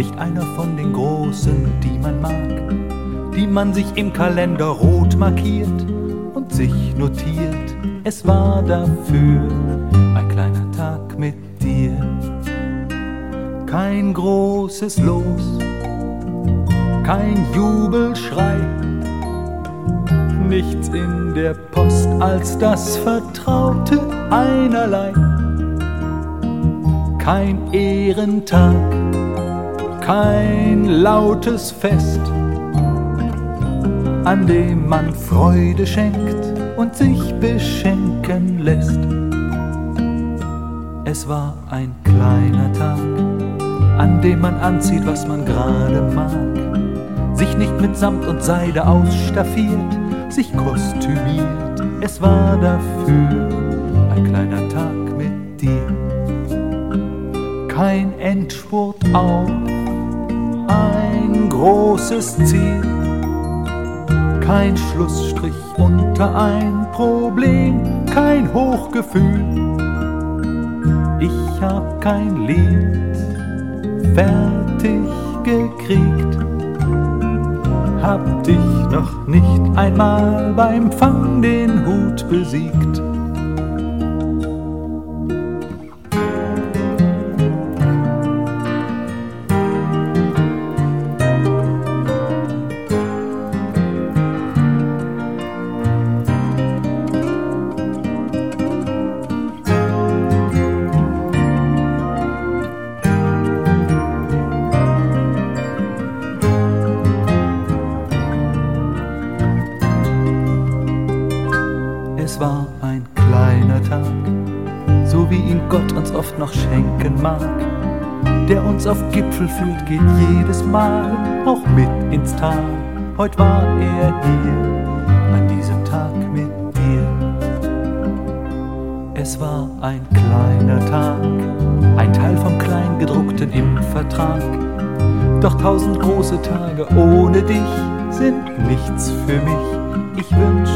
nicht einer von den Großen, die man mag, die man sich im Kalender rot markiert und sich notiert. Es war dafür ein kleiner Tag mit dir. Kein großes Los, kein Jubelschrei, nichts in der Post als das Vertraute einerlei. Kein Ehrentag, kein lautes Fest, an dem man Freude schenkt und sich beschenken lässt. Es war ein kleiner Tag, an dem man anzieht, was man gerade mag, sich nicht mit Samt und Seide ausstaffiert, sich kostümiert. Es war dafür ein kleiner Tag mit dir. Kein Endspurt auf ein großes Ziel, kein Schlussstrich unter ein Problem, kein Hochgefühl. Ich hab kein Lied fertig gekriegt, hab dich noch nicht einmal beim Fang den Hut besiegt. Es war ein kleiner Tag, so wie ihn Gott uns oft noch schenken mag. Der uns auf Gipfel führt, geht jedes Mal auch mit ins Tal. Heut war er hier, an diesem Tag mit dir. Es war ein kleiner Tag, ein Teil vom Kleingedruckten im Vertrag. Doch 1000 große Tage ohne dich sind nichts für mich. Ich wünsch